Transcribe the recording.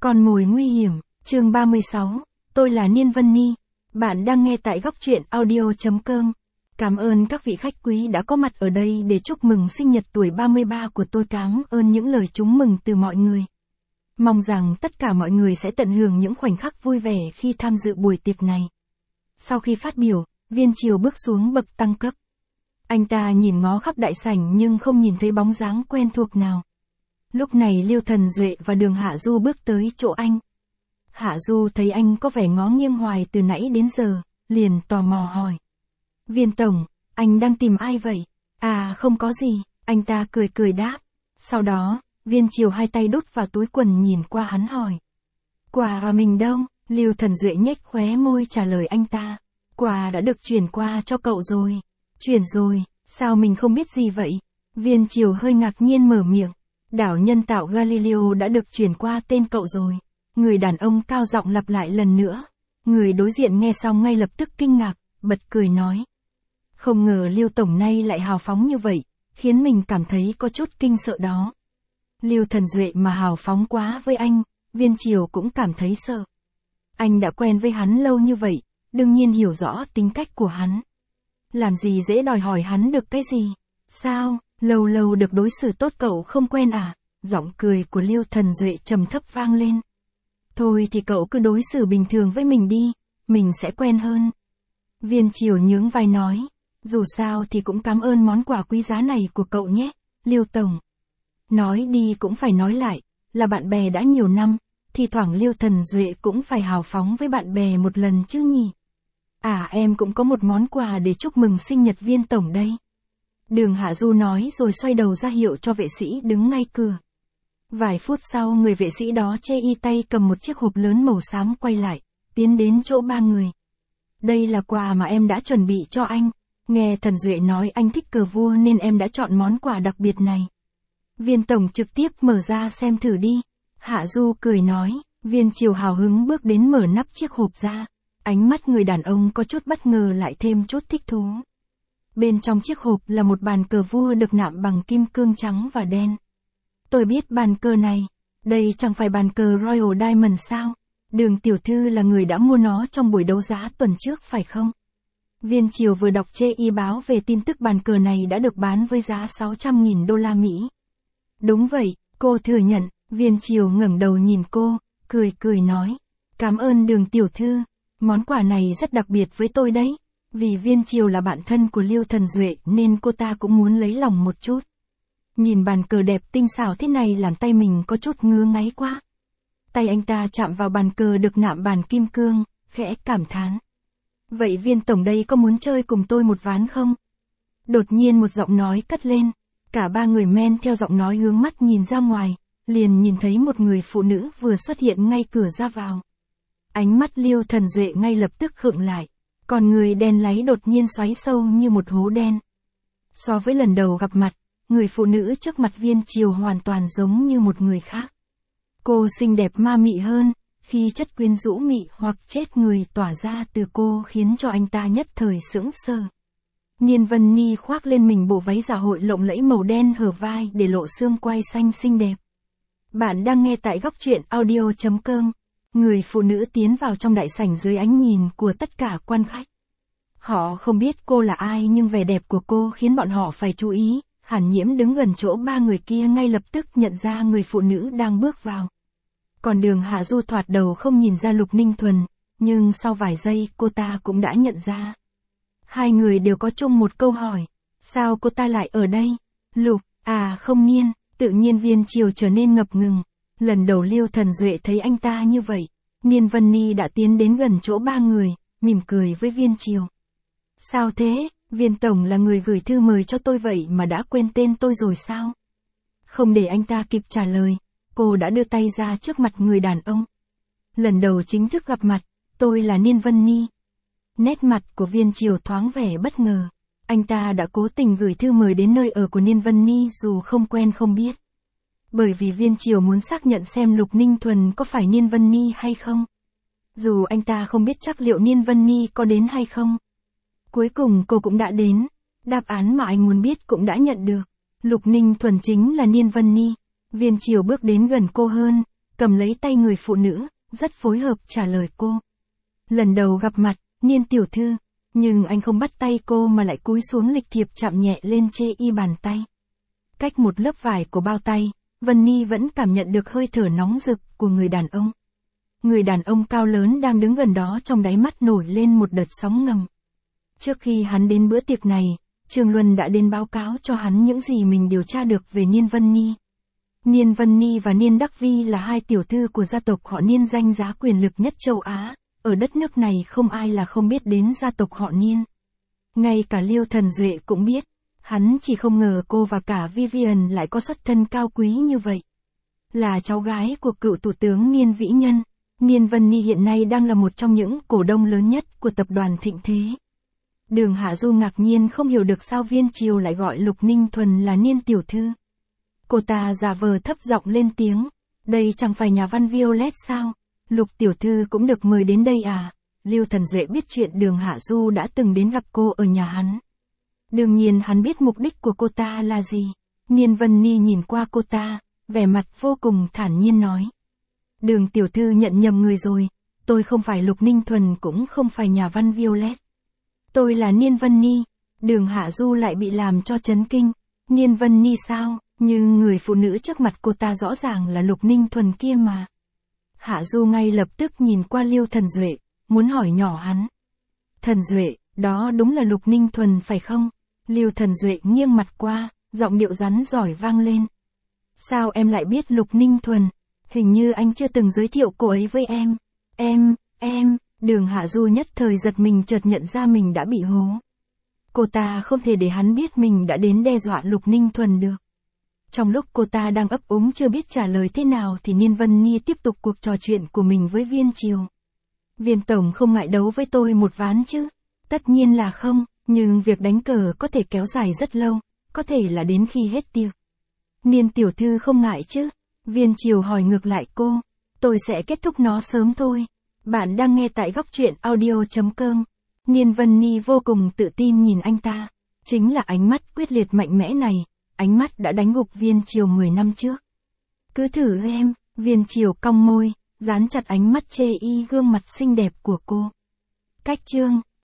Con mồi nguy hiểm, chương 36, tôi là Niên Vân Ni. Bạn đang nghe tại góc truyện audio.com. Cảm ơn các vị khách quý đã có mặt ở đây để chúc mừng sinh nhật tuổi 33 của tôi. Cảm ơn những lời chúc mừng từ mọi người. Mong rằng tất cả mọi người sẽ tận hưởng những khoảnh khắc vui vẻ khi tham dự buổi tiệc này. Sau khi phát biểu, Viên Triều bước xuống bậc tăng cấp. Anh ta nhìn ngó khắp đại sảnh nhưng không nhìn thấy bóng dáng quen thuộc nào. Lúc này Liêu Thần Duệ và Đường Hạ Du bước tới chỗ anh. Hạ Du thấy anh có vẻ ngó nghiêng hoài từ nãy đến giờ, liền tò mò hỏi. Viên Tổng, anh đang tìm ai vậy? À không có gì, anh ta cười cười đáp. Sau đó, Viên Triều hai tay đút vào túi quần nhìn qua hắn hỏi. Quà mình đâu? Liêu Thần Duệ nhếch khóe môi trả lời anh ta. Quà đã được chuyển qua cho cậu rồi. Chuyển rồi, sao mình không biết gì vậy? Viên Triều hơi ngạc nhiên mở miệng. Đảo nhân tạo Galileo đã được chuyển qua tên cậu rồi. Người đàn ông cao giọng lặp lại lần nữa. Người đối diện nghe xong ngay lập tức kinh ngạc, bật cười nói. Không ngờ Liêu Tổng nay lại hào phóng như vậy, khiến mình cảm thấy có chút kinh sợ đó. Liêu Thần Duệ mà hào phóng quá với anh, Viên Triều cũng cảm thấy sợ. Anh đã quen với hắn lâu như vậy, đương nhiên hiểu rõ tính cách của hắn. Làm gì dễ đòi hỏi hắn được cái gì? Sao, lâu lâu được đối xử tốt cậu không quen à? Giọng cười của Liêu Thần Duệ trầm thấp vang lên. Thôi thì cậu cứ đối xử bình thường với mình đi, mình sẽ quen hơn. Viên Triều nhướng vai nói. Dù sao thì cũng cảm ơn món quà quý giá này của cậu nhé, Liêu Tổng. Nói đi cũng phải nói lại, là bạn bè đã nhiều năm, thì thoảng Liêu Thần Duệ cũng phải hào phóng với bạn bè một lần chứ nhỉ. À em cũng có một món quà để chúc mừng sinh nhật Viên Tổng đây. Đường Hạ Du nói rồi xoay đầu ra hiệu cho vệ sĩ đứng ngay cửa. Vài phút sau người vệ sĩ đó che y tay cầm một chiếc hộp lớn màu xám quay lại, tiến đến chỗ ba người. Đây là quà mà em đã chuẩn bị cho anh. Nghe Thần Duệ nói anh thích cờ vua nên em đã chọn món quà đặc biệt này. Viên Tổng trực tiếp mở ra xem thử đi. Hạ Du cười nói. Viên Triều hào hứng bước đến mở nắp chiếc hộp ra. Ánh mắt người đàn ông có chút bất ngờ lại thêm chút thích thú. Bên trong chiếc hộp là một bàn cờ vua được nạm bằng kim cương trắng và đen. Tôi biết bàn cờ này. Đây chẳng phải bàn cờ Royal Diamond sao? Đường tiểu thư là người đã mua nó trong buổi đấu giá tuần trước phải không? Viên Triều vừa đọc chê y báo về tin tức bàn cờ này đã được bán với giá 600.000 đô la Mỹ. Đúng vậy, cô thừa nhận. Viên Triều ngẩng đầu nhìn cô, cười nói. Cảm ơn Đường tiểu thư, món quà này rất đặc biệt với tôi đấy. Vì Viên Triều là bạn thân của Liêu Thần Duệ nên cô ta cũng muốn lấy lòng một chút. Nhìn bàn cờ đẹp tinh xảo thế này làm tay mình có chút ngứa ngáy quá. Tay anh ta chạm vào bàn cờ được nạm bàn kim cương, khẽ cảm thán. Vậy Viên Tổng đây có muốn chơi cùng tôi một ván không? Đột nhiên một giọng nói cất lên. Cả ba người men theo giọng nói hướng mắt nhìn ra ngoài, liền nhìn thấy một người phụ nữ vừa xuất hiện ngay cửa ra vào. Ánh mắt Liêu Thần Duệ ngay lập tức khựng lại. Còn người đen láy đột nhiên xoáy sâu như một hố đen. So với lần đầu gặp mặt, người phụ nữ trước mặt Viên Triều hoàn toàn giống như một người khác. Cô xinh đẹp ma mị hơn, khi chất quyến rũ mị hoặc chết người tỏa ra từ cô khiến cho anh ta nhất thời sững sờ. Niên Vân Ni khoác lên mình bộ váy dạ hội lộng lẫy màu đen hở vai để lộ xương quai xanh xinh đẹp. Bạn đang nghe tại góc truyện audio.com. Người phụ nữ tiến vào trong đại sảnh dưới ánh nhìn của tất cả quan khách. Họ không biết cô là ai nhưng vẻ đẹp của cô khiến bọn họ phải chú ý. Hàn Nhiễm đứng gần chỗ ba người kia ngay lập tức nhận ra người phụ nữ đang bước vào. Còn Đường Hạ Du thoạt đầu không nhìn ra Lục Ninh Thuần, nhưng sau vài giây cô ta cũng đã nhận ra. Hai người đều có chung một câu hỏi. Sao cô ta lại ở đây? Lục, à không Niên, tự nhiên Viên Triều trở nên ngập ngừng. Lần đầu Liêu Thần Duệ thấy anh ta như vậy, Niên Vân Ni đã tiến đến gần chỗ ba người, mỉm cười với Viên Triều. Sao thế, Viên Tổng là người gửi thư mời cho tôi vậy mà đã quên tên tôi rồi sao? Không để anh ta kịp trả lời, cô đã đưa tay ra trước mặt người đàn ông. Lần đầu chính thức gặp mặt, tôi là Niên Vân Ni. Nét mặt của Viên Triều thoáng vẻ bất ngờ. Anh ta đã cố tình gửi thư mời đến nơi ở của Niên Vân Ni dù không quen không biết. Bởi vì Viên Triều muốn xác nhận xem Lục Ninh Thuần có phải Niên Vân Ni hay không. Dù anh ta không biết chắc liệu Niên Vân Ni có đến hay không. Cuối cùng cô cũng đã đến. Đáp án mà anh muốn biết cũng đã nhận được. Lục Ninh Thuần chính là Niên Vân Ni. Viên Triều bước đến gần cô hơn, cầm lấy tay người phụ nữ, rất phối hợp trả lời cô. Lần đầu gặp mặt, Niên tiểu thư, nhưng anh không bắt tay cô mà lại cúi xuống lịch thiệp chạm nhẹ lên chê y bàn tay. Cách một lớp vải của bao tay, Vân Ni vẫn cảm nhận được hơi thở nóng rực của người đàn ông. Người đàn ông cao lớn đang đứng gần đó, trong đáy mắt nổi lên một đợt sóng ngầm. Trước khi hắn đến bữa tiệc này, Trương Luân đã đến báo cáo cho hắn những gì mình điều tra được về Niên Vân Ni. Niên Vân Ni và Niên Đắc Vi là hai tiểu thư của gia tộc họ Niên danh giá quyền lực nhất châu Á. Ở đất nước này không ai là không biết đến gia tộc họ Niên. Ngay cả Liêu Thần Duệ cũng biết. Hắn chỉ không ngờ cô và cả Vivian lại có xuất thân cao quý như vậy. Là cháu gái của cựu thủ tướng Niên Vĩ Nhân, Niên Vân Ni hiện nay đang là một trong những cổ đông lớn nhất của tập đoàn Thịnh Thế. Đường Hạ Du ngạc nhiên không hiểu được sao Viên Triều lại gọi Lục Ninh Thuần là Niên tiểu thư. Cô ta giả vờ thấp giọng lên tiếng, đây chẳng phải nhà văn Violet sao? Lục tiểu thư cũng được mời đến đây à? Liêu Thần Duệ biết chuyện Đường Hạ Du đã từng đến gặp cô ở nhà hắn. Đương nhiên hắn biết mục đích của cô ta là gì. Niên Vân Ni nhìn qua cô ta, vẻ mặt vô cùng thản nhiên nói. Đường tiểu thư nhận nhầm người rồi, tôi không phải Lục Ninh Thuần cũng không phải nhà văn Violet. Tôi là Niên Vân Ni. Đường Hạ Du lại bị làm cho chấn kinh. Niên Vân Ni sao? Nhưng người phụ nữ trước mặt cô ta rõ ràng là Lục Ninh Thuần kia mà. Hạ Du ngay lập tức nhìn qua Liêu Thần Duệ, muốn hỏi nhỏ hắn. Thần Duệ, đó đúng là Lục Ninh Thuần phải không? Liêu Thần Duệ nghiêng mặt qua, giọng điệu rắn giỏi vang lên. Sao em lại biết Lục Ninh Thuần? Hình như anh chưa từng giới thiệu cô ấy với em. Em, Đường Hạ Du nhất thời giật mình, chợt nhận ra mình đã bị hố. Cô ta không thể để hắn biết mình đã đến đe dọa Lục Ninh Thuần được. Trong lúc cô ta đang ấp úng chưa biết trả lời thế nào thì Niên Vân Ni tiếp tục cuộc trò chuyện của mình với Viên Triều. Viên tổng không ngại đấu với tôi một ván chứ? Tất nhiên là không, nhưng việc đánh cờ có thể kéo dài rất lâu, có thể là đến khi hết tiệc. Niên tiểu thư không ngại chứ? Viên Triều hỏi ngược lại cô. Tôi sẽ kết thúc nó sớm thôi. Bạn đang nghe tại góc truyện audio.com. Niên Vân Ni vô cùng tự tin nhìn anh ta. Chính là ánh mắt quyết liệt mạnh mẽ này, ánh mắt đã đánh gục Viên Triều 10 năm trước. Cứ thử em, Viên Triều cong môi, dán chặt ánh mắt chê y gương mặt xinh đẹp của cô. Cách chương